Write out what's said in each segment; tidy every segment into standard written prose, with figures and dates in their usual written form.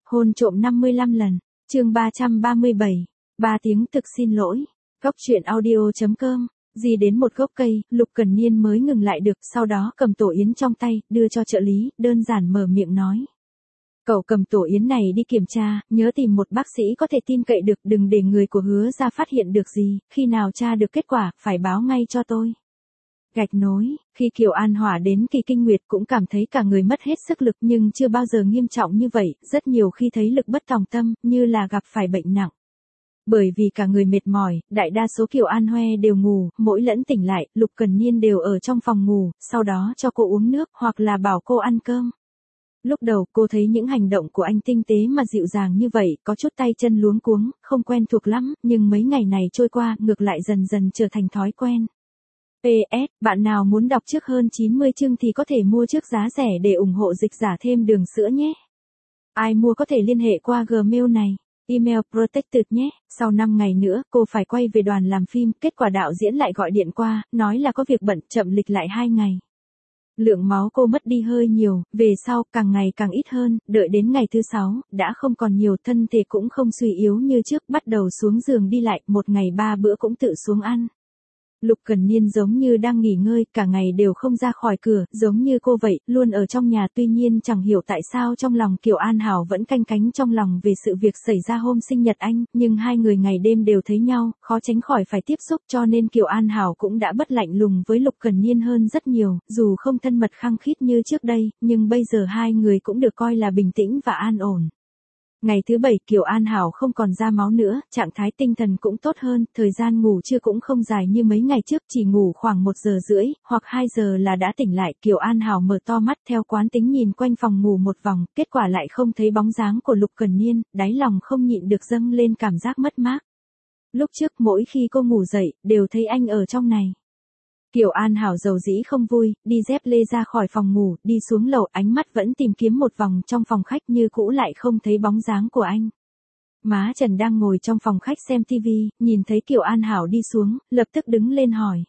Hôn trộm 55 lần. Chương 337. 3 tiếng thực xin lỗi. Góc truyện audio.com. Di đến một gốc cây, Lục Cần Niên mới ngừng lại được, sau đó cầm tổ yến trong tay, đưa cho trợ lý, đơn giản mở miệng nói. Cậu cầm tổ yến này đi kiểm tra, nhớ tìm một bác sĩ có thể tin cậy được, đừng để người của Hứa ra phát hiện được gì, khi nào tra được kết quả, phải báo ngay cho tôi. Gạch nối, khi Kiều An Hỏa đến kỳ kinh nguyệt cũng cảm thấy cả người mất hết sức lực nhưng chưa bao giờ nghiêm trọng như vậy, rất nhiều khi thấy lực bất tòng tâm, như là gặp phải bệnh nặng. Bởi vì cả người mệt mỏi, đại đa số Kiều An Hoe đều ngủ, mỗi lẫn tỉnh lại, Lục Cần Niên đều ở trong phòng ngủ, sau đó cho cô uống nước hoặc là bảo cô ăn cơm. Lúc đầu cô thấy những hành động của anh tinh tế mà dịu dàng như vậy, có chút tay chân luống cuống, không quen thuộc lắm, nhưng mấy ngày này trôi qua, ngược lại dần dần trở thành thói quen. PS, bạn nào muốn đọc trước hơn 90 chương thì có thể mua trước giá rẻ để ủng hộ dịch giả thêm đường sữa nhé. Ai mua có thể liên hệ qua Gmail này. Email protected nhé. Sau 5 ngày nữa, cô phải quay về đoàn làm phim, kết quả đạo diễn lại gọi điện qua, nói là có việc bận, chậm lịch lại 2 ngày. Lượng máu cô mất đi hơi nhiều, về sau, càng ngày càng ít hơn, đợi đến ngày thứ 6, đã không còn nhiều, thân thể cũng không suy yếu như trước, bắt đầu xuống giường đi lại, một ngày 3 bữa cũng tự xuống ăn. Lục Cần Niên giống như đang nghỉ ngơi, cả ngày đều không ra khỏi cửa, giống như cô vậy, luôn ở trong nhà, tuy nhiên chẳng hiểu tại sao trong lòng Kiều An Hảo vẫn canh cánh trong lòng về sự việc xảy ra hôm sinh nhật anh, nhưng hai người ngày đêm đều thấy nhau, khó tránh khỏi phải tiếp xúc cho nên Kiều An Hảo cũng đã bất lạnh lùng với Lục Cần Niên hơn rất nhiều, dù không thân mật khăng khít như trước đây, nhưng bây giờ hai người cũng được coi là bình tĩnh và an ổn. Ngày thứ 7 Kiều An Hảo không còn ra máu nữa, trạng thái tinh thần cũng tốt hơn, thời gian ngủ trưa cũng không dài như mấy ngày trước, chỉ ngủ khoảng 1 giờ rưỡi, hoặc 2 giờ là đã tỉnh lại. Kiều An Hảo mở to mắt theo quán tính nhìn quanh phòng ngủ một vòng, kết quả lại không thấy bóng dáng của Lục Cần Niên, đáy lòng không nhịn được dâng lên cảm giác mất mát. Lúc trước mỗi khi cô ngủ dậy, đều thấy anh ở trong này. Kiều An Hảo dầu dĩ không vui, đi dép lê ra khỏi phòng ngủ, đi xuống lầu, ánh mắt vẫn tìm kiếm một vòng trong phòng khách như cũ lại không thấy bóng dáng của anh. Má Trần đang ngồi trong phòng khách xem tivi, nhìn thấy Kiều An Hảo đi xuống, lập tức đứng lên hỏi.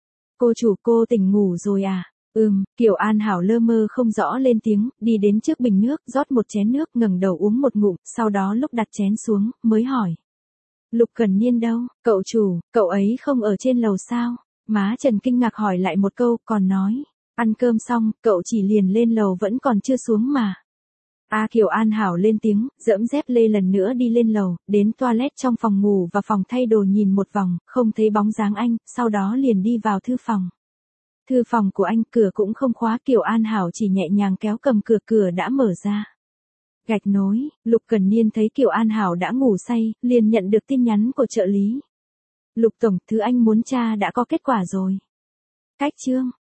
Cô chủ, cô tỉnh ngủ rồi à? Kiều An Hảo lơ mơ không rõ lên tiếng, đi đến trước bình nước, rót một chén nước, ngẩng đầu uống một ngụm, sau đó lúc đặt chén xuống, mới hỏi. Lục Cần Niên đâu? Cậu chủ, cậu ấy không ở trên lầu sao? Má Trần kinh ngạc hỏi lại một câu, còn nói, ăn cơm xong, cậu chỉ liền lên lầu vẫn còn chưa xuống mà. Kiều An Hảo lên tiếng, dẫm dép lê lần nữa đi lên lầu, đến toilet trong phòng ngủ và phòng thay đồ nhìn một vòng, không thấy bóng dáng anh, sau đó liền đi vào thư phòng. Thư phòng của anh, cửa cũng không khóa, Kiều An Hảo chỉ nhẹ nhàng kéo cầm cửa, cửa đã mở ra. Gạch nối, Lục Cần Niên thấy Kiều An Hảo đã ngủ say, liền nhận được tin nhắn của trợ lý. Lục tổng, thứ anh muốn tra đã có kết quả rồi. Cách chương.